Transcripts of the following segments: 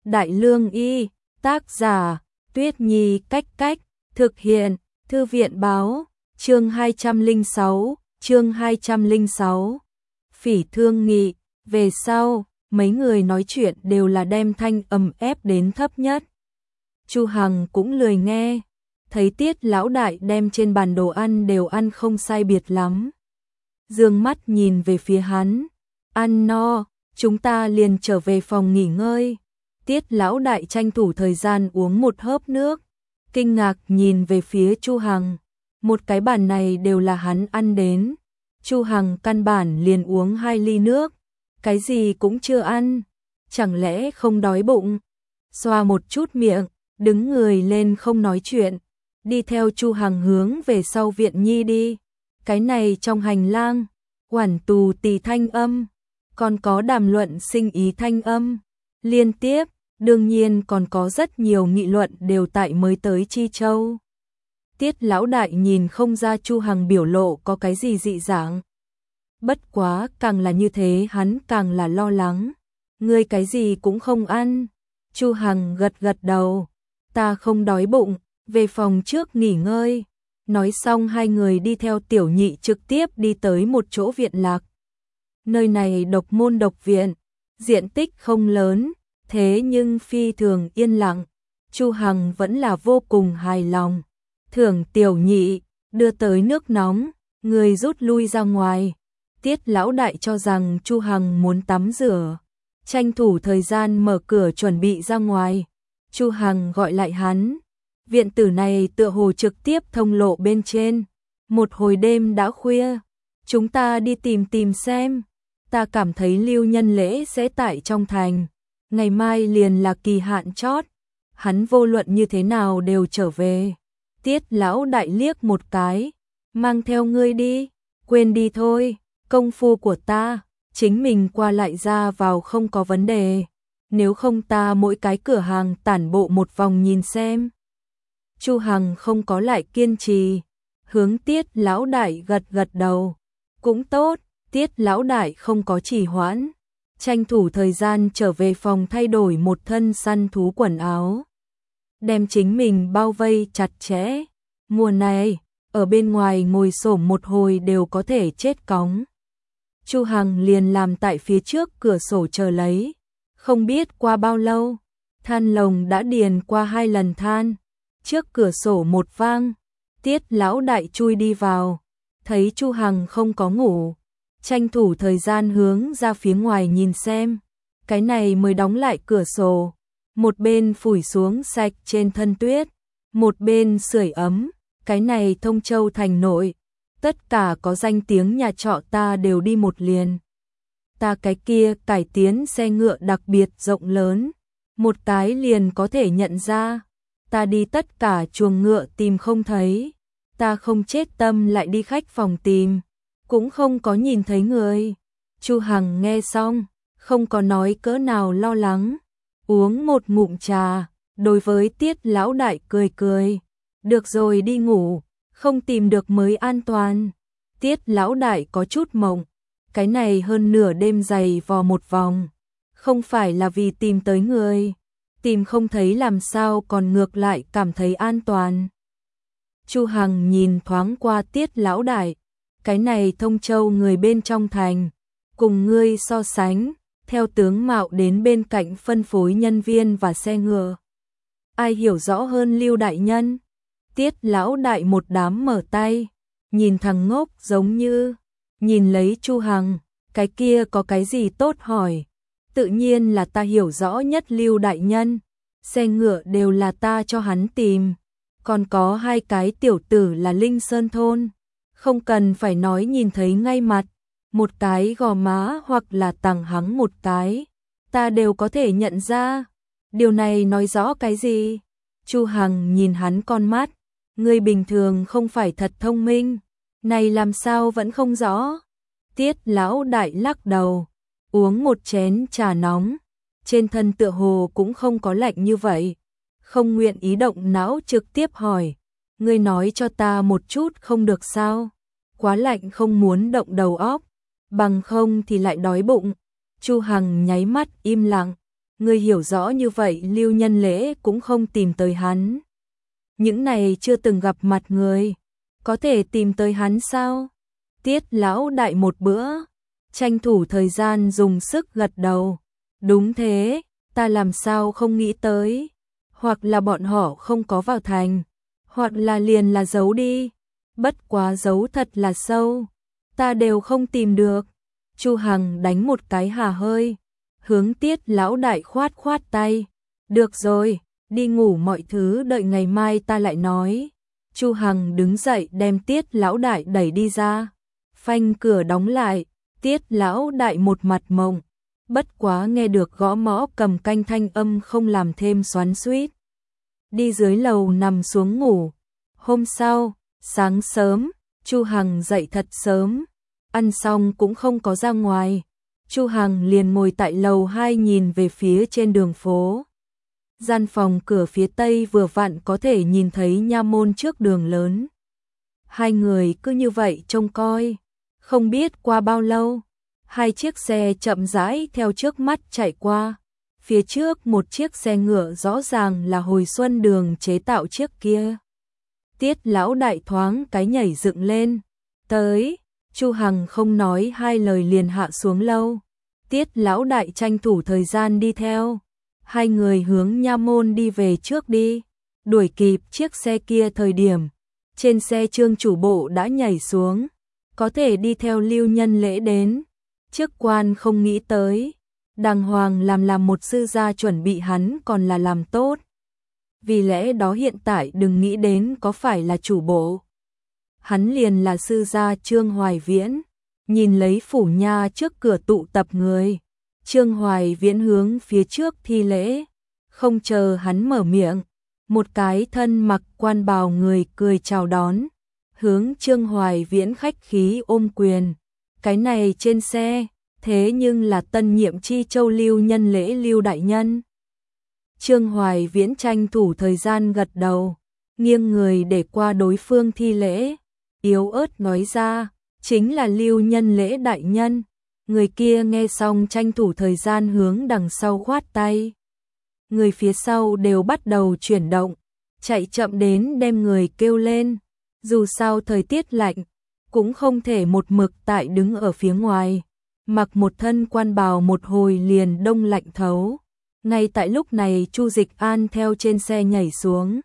Đại Lương Y, tác giả, Tuyết Nhi cách cách, thực hiện, Thư viện báo, chương 206, Phỉ Thương Nghị, về sau, mấy người nói chuyện đều là đem thanh âm ép đến thấp nhất. Chu Hằng cũng lười nghe, thấy Tiết lão đại đem trên bàn đồ ăn đều ăn không sai biệt lắm. Dương mắt nhìn về phía hắn, ăn no, chúng ta liền trở về phòng nghỉ ngơi. Tiết lão đại tranh thủ thời gian uống một hớp nước, kinh ngạc nhìn về phía Chu Hằng, một cái bàn này đều là hắn ăn đến. Chu Hằng căn bản liền uống 2 ly nước, cái gì cũng chưa ăn, chẳng lẽ không đói bụng. Xoa một chút miệng, đứng người lên không nói chuyện, đi theo Chu Hằng hướng về sau viện nhi đi. Cái này trong hành lang, quản tù tì thanh âm, còn có đàm luận sinh ý thanh âm, liên tiếp, đương nhiên còn có rất nhiều nghị luận đều tại mới tới Chi Châu. Tiết lão đại nhìn không ra Chu Hằng biểu lộ có cái gì dị dạng. Bất quá càng là như thế hắn càng là lo lắng. Ngươi cái gì cũng không ăn. Chu Hằng gật gật đầu. Ta không đói bụng, về phòng trước nghỉ ngơi. Nói xong hai người đi theo Tiểu Nhị trực tiếp đi tới một chỗ viện lạc. Nơi này độc môn độc viện, diện tích không lớn, thế nhưng phi thường yên lặng. Chu Hằng vẫn là vô cùng hài lòng. Thưởng Tiểu Nhị, đưa tới nước nóng, người rút lui ra ngoài. Tiết lão đại cho rằng Chu Hằng muốn tắm rửa, tranh thủ thời gian mở cửa chuẩn bị ra ngoài. Chu Hằng gọi lại hắn, viện tử này tựa hồ trực tiếp thông lộ bên trên. Một hồi đêm đã khuya, chúng ta đi tìm xem. Ta cảm thấy Lưu Nhân Lễ sẽ tại trong thành, ngày mai liền là kỳ hạn chót, hắn vô luận như thế nào đều trở về. Tiết lão đại liếc một cái, mang theo ngươi đi, quên đi thôi, công phu của ta, chính mình qua lại ra vào không có vấn đề, nếu không ta mỗi cái cửa hàng tản bộ một vòng nhìn xem. Chu Hằng không có lại kiên trì, hướng Tiết lão đại gật gật đầu, cũng tốt. Tiết lão đại không có trì hoãn, tranh thủ thời gian trở về phòng thay đổi một thân săn thú quần áo, đem chính mình bao vây chặt chẽ. Mùa này, ở bên ngoài ngồi xổm một hồi đều có thể chết cóng. Chu Hằng liền làm tại phía trước cửa sổ chờ lấy. Không biết qua bao lâu, than lồng đã điền qua 2 lần than. Trước cửa sổ một vang, Tiết lão đại chui đi vào, thấy Chu Hằng không có ngủ, tranh thủ thời gian hướng ra phía ngoài nhìn xem. Cái này mới đóng lại cửa sổ, một bên phủi xuống sạch trên thân tuyết, một bên sưởi ấm. Cái này Thông Châu thành nội, tất cả có danh tiếng nhà trọ ta đều đi một liền. Ta cái kia cải tiến xe ngựa đặc biệt rộng lớn, một cái liền có thể nhận ra. Ta đi tất cả chuồng ngựa tìm không thấy, ta không chết tâm lại đi khách phòng tìm, cũng không có nhìn thấy người. Chu Hằng nghe xong, không có nói cỡ nào lo lắng, uống một ngụm trà, đối với Tiết lão đại cười cười. Được rồi, đi ngủ, không tìm được mới an toàn. Tiết lão đại có chút mộng, cái này hơn nửa đêm giày vò một vòng, không phải là vì tìm tới người, tìm không thấy làm sao còn ngược lại cảm thấy an toàn. Chu Hằng nhìn thoáng qua Tiết lão đại, cái này Thông Châu người bên trong thành, cùng ngươi so sánh, theo tướng mạo đến bên cạnh phân phối nhân viên và xe ngựa, ai hiểu rõ hơn Lưu đại nhân? Tiết lão đại một đám mở tay, nhìn thằng ngốc giống như, nhìn lấy Chu Hằng, cái kia có cái gì tốt hỏi, tự nhiên là ta hiểu rõ nhất Lưu đại nhân, xe ngựa đều là ta cho hắn tìm, còn có 2 cái tiểu tử là Linh Sơn thôn, không cần phải nói nhìn thấy ngay mặt, một cái gò má hoặc là tằng hắng một cái, ta đều có thể nhận ra. Điều này nói rõ cái gì? Chu Hằng nhìn hắn con mắt, ngươi bình thường không phải thật thông minh, này làm sao vẫn không rõ? Tiết lão đại lắc đầu, uống một chén trà nóng, trên thân tựa hồ cũng không có lạnh như vậy, không nguyện ý động não trực tiếp hỏi, ngươi nói cho ta một chút không được sao? Quá lạnh không muốn động đầu óc, bằng không thì lại đói bụng. Chu Hằng nháy mắt im lặng, Người hiểu rõ như vậy Lưu Nhân Lễ cũng không tìm tới hắn. Những này chưa từng gặp mặt người, có thể tìm tới hắn sao? Tiết lão đại một bữa, tranh thủ thời gian dùng sức gật đầu. Đúng thế, ta làm sao không nghĩ tới. Hoặc là bọn họ không có vào thành, hoặc là liền là giấu đi. Bất quá giấu thật là sâu, ta đều không tìm được. Chu Hằng đánh một cái hà hơi, hướng Tiết lão đại khoát khoát tay. Được rồi, đi ngủ mọi thứ đợi ngày mai ta lại nói. Chu Hằng đứng dậy đem Tiết lão đại đẩy đi ra. Phanh cửa đóng lại, Tiết lão đại một mặt mộng. Bất quá nghe được gõ mõ cầm canh thanh âm không làm thêm xoắn xuýt. Đi dưới lầu nằm xuống ngủ. Hôm sau, sáng sớm, Chu Hằng dậy thật sớm, ăn xong cũng không có ra ngoài. Chu Hằng liền ngồi tại lầu 2 nhìn về phía trên đường phố. Gian phòng cửa phía tây vừa vặn có thể nhìn thấy nha môn trước đường lớn. Hai người cứ như vậy trông coi, không biết qua bao lâu, hai chiếc xe chậm rãi theo trước mắt chạy qua. Phía trước một chiếc xe ngựa rõ ràng là hồi xuân đường chế tạo chiếc kia. Tiết lão đại thoáng cái nhảy dựng lên. Tới, Chu Hằng không nói hai lời liền hạ xuống lâu. Tiết lão đại tranh thủ thời gian đi theo. Hai người hướng nha môn đi về trước đi. Đuổi kịp chiếc xe kia thời điểm. Trên xe Trương chủ bộ đã nhảy xuống. Có thể đi theo Lưu Nhân Lễ đến. Chức quan không nghĩ tới. Đàng hoàng làm một sư gia chuẩn bị hắn còn là làm tốt. Vì lẽ đó hiện tại đừng nghĩ đến có phải là chủ bộ. Hắn liền là sư gia Trương Hoài Viễn. Nhìn lấy phủ nha trước cửa tụ tập người. Trương Hoài Viễn hướng phía trước thi lễ. Không chờ hắn mở miệng. Một cái thân mặc quan bào người cười chào đón. Hướng Trương Hoài Viễn khách khí ôm quyền. Cái này trên xe, thế nhưng là tân nhiệm Chi Châu Lưu Nhân Lễ Lưu đại nhân. Trương Hoài Viễn tranh thủ thời gian gật đầu, nghiêng người để qua đối phương thi lễ, yếu ớt nói ra, chính là Lưu Nhân Lễ đại nhân. Người kia nghe xong tranh thủ thời gian hướng đằng sau khoát tay. Người phía sau đều bắt đầu chuyển động, chạy chậm đến đem người kêu lên. Dù sao thời tiết lạnh, cũng không thể một mực tại đứng ở phía ngoài. Mặc một thân quan bào một hồi liền đông lạnh thấu. Ngay tại lúc này Chu Dịch An theo trên xe nhảy xuống.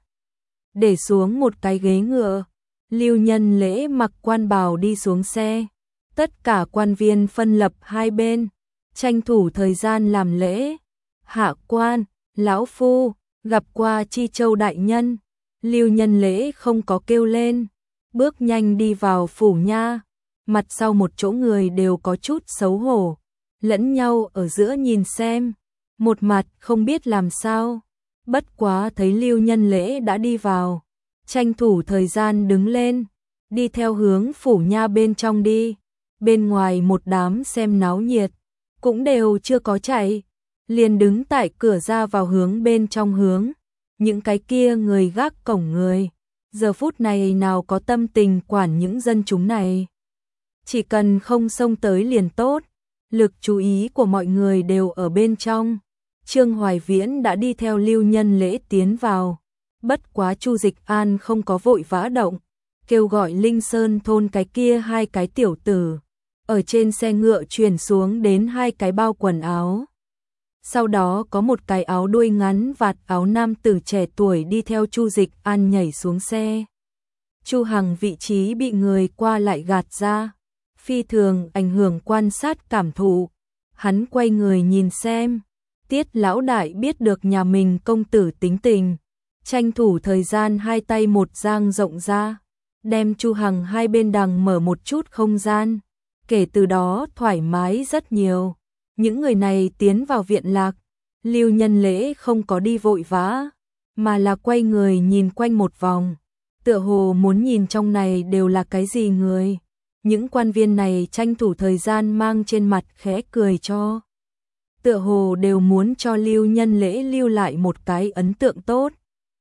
Để xuống một cái ghế ngựa. Lưu Nhân Lễ mặc quan bào đi xuống xe. Tất cả quan viên phân lập hai bên. Tranh thủ thời gian làm lễ. Hạ quan, lão phu, gặp qua Chi Châu đại nhân. Lưu Nhân Lễ không có kêu lên. Bước nhanh đi vào phủ nha. Mặt sau một chỗ người đều có chút xấu hổ. Lẫn nhau ở giữa nhìn xem. Một mặt không biết làm sao. Bất quá thấy Lưu Nhân Lễ đã đi vào. Tranh thủ thời gian đứng lên. Đi theo hướng phủ nha bên trong đi. Bên ngoài một đám xem náo nhiệt. Cũng đều chưa có chạy. Liền đứng tại cửa ra vào hướng bên trong hướng. Những cái kia người gác cổng người. Giờ phút này nào có tâm tình quản những dân chúng này. Chỉ cần không xông tới liền tốt. Lực chú ý của mọi người đều ở bên trong. Trương Hoài Viễn đã đi theo Lưu Nhân Lễ tiến vào. Bất quá Chu Dịch An không có vội vã động. Kêu gọi Linh Sơn thôn cái kia hai cái tiểu tử. Ở trên xe ngựa chuyển xuống đến hai cái bao quần áo. Sau đó có một cái áo đuôi ngắn vạt áo nam tử trẻ tuổi đi theo Chu Dịch An nhảy xuống xe. Chu Hằng vị trí bị người qua lại gạt ra. Phi thường ảnh hưởng quan sát cảm thụ. Hắn quay người nhìn xem. Tiết lão đại biết được nhà mình công tử tính tình. Tranh thủ thời gian hai tay một dang rộng ra. Đem Chu Hằng hai bên đằng mở một chút không gian. Kể từ đó thoải mái rất nhiều. Những người này tiến vào viện lạc. Lưu Nhân Lễ không có đi vội vã. Mà là quay người nhìn quanh một vòng. Tựa hồ muốn nhìn trong này đều là cái gì người. Những quan viên này tranh thủ thời gian mang trên mặt khẽ cười cho. Tựa hồ đều muốn cho Lưu Nhân Lễ lưu lại một cái ấn tượng tốt.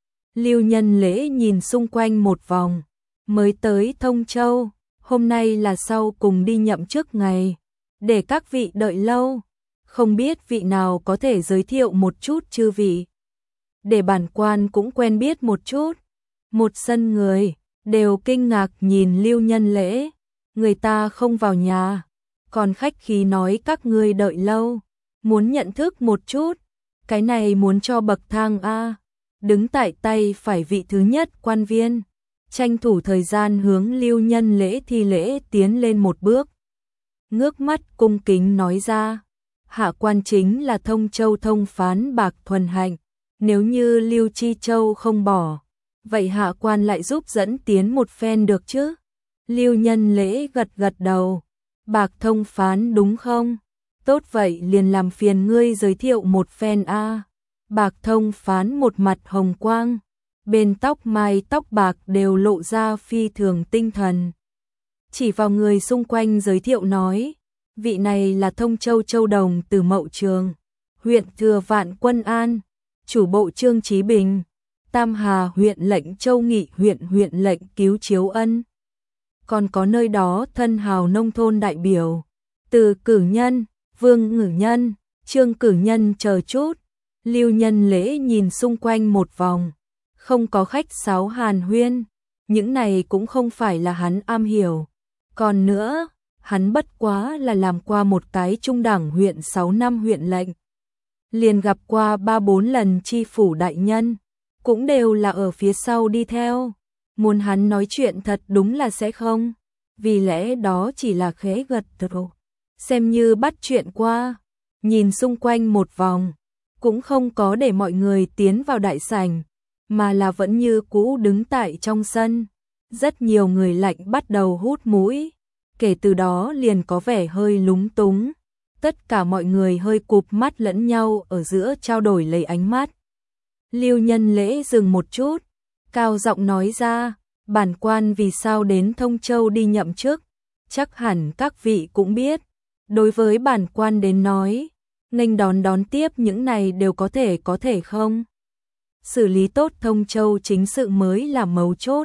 Lưu Nhân Lễ nhìn xung quanh một vòng. Mới tới Thông Châu. Hôm nay là sau cùng đi nhậm chức ngày. Để các vị đợi lâu. không biết vị nào có thể giới thiệu một chút chư vị. Để bản quan cũng quen biết một chút. Một sân người, đều kinh ngạc nhìn Lưu Nhân Lễ, người ta không vào nhà, còn khách khí nói các ngươi đợi lâu, muốn nhận thức một chút, cái này muốn cho bậc thang a. Đứng tại tay phải vị thứ nhất quan viên, tranh thủ thời gian hướng Lưu Nhân Lễ thi lễ tiến lên một bước. Ngước mắt cung kính nói ra, hạ quan chính là Thông Châu thông phán Bạc Thuần Hạnh, nếu như Lưu Chi Châu không bỏ, vậy hạ quan lại giúp dẫn tiến một phen được chứ? Lưu Nhân Lễ gật gật đầu, Bạc thông phán đúng không? Tốt vậy liền làm phiền ngươi giới thiệu một phen a. Bạc thông phán một mặt hồng quang, bên tóc mai tóc bạc đều lộ ra phi thường tinh thần. Chỉ vào người xung quanh giới thiệu nói, vị này là Thông Châu Châu Đồng từ Mậu Trường, huyện Thừa Vạn Quân An, chủ bộ Trương Chí Bình, Tam Hà huyện lệnh Châu Nghị huyện lệnh Cứu Chiếu Ân. Còn có nơi đó thân hào nông thôn đại biểu, Từ Cử Nhân, Vương Ngử Nhân, Trương Cử Nhân chờ chút. Lưu Nhân Lễ nhìn xung quanh một vòng, không có khách sáo hàn huyên, những này cũng không phải là hắn am hiểu. Còn nữa, hắn bất quá là làm qua một cái trung đẳng huyện 6 năm huyện lệnh. Liền gặp qua 3-4 lần chi phủ đại nhân, cũng đều là ở phía sau đi theo. Muốn hắn nói chuyện thật đúng là sẽ không, vì lẽ đó chỉ là khẽ gật đầu, xem như bắt chuyện qua. Nhìn xung quanh một vòng, cũng không có để mọi người tiến vào đại sảnh, mà là vẫn như cũ đứng tại trong sân. Rất nhiều người lạnh bắt đầu hút mũi, kể từ đó liền có vẻ hơi lúng túng. Tất cả mọi người hơi cụp mắt lẫn nhau ở giữa trao đổi lấy ánh mắt. Lưu Nhân Lễ dừng một chút, cao giọng nói ra, bản quan vì sao đến Thông Châu đi nhậm chức, chắc hẳn các vị cũng biết. Đối với bản quan đến nói, nghênh đón tiếp những này đều có thể không. Xử lý tốt Thông Châu chính sự mới là mấu chốt.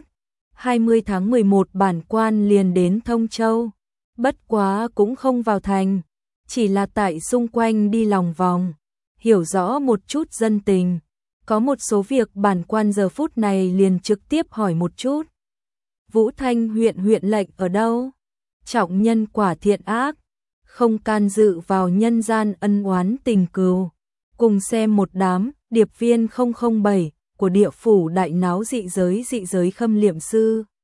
20 tháng 11 bản quan liền đến Thông Châu, bất quá cũng không vào thành, chỉ là tại xung quanh đi lòng vòng, hiểu rõ một chút dân tình. Có một số việc bản quan giờ phút này liền trực tiếp hỏi một chút. Vũ Thanh huyện lệnh ở đâu? Trọng nhân quả thiện ác, không can dự vào nhân gian ân oán tình cừu. Cùng xem một đám điệp viên 007 của địa phủ đại náo dị giới khâm liệm sư.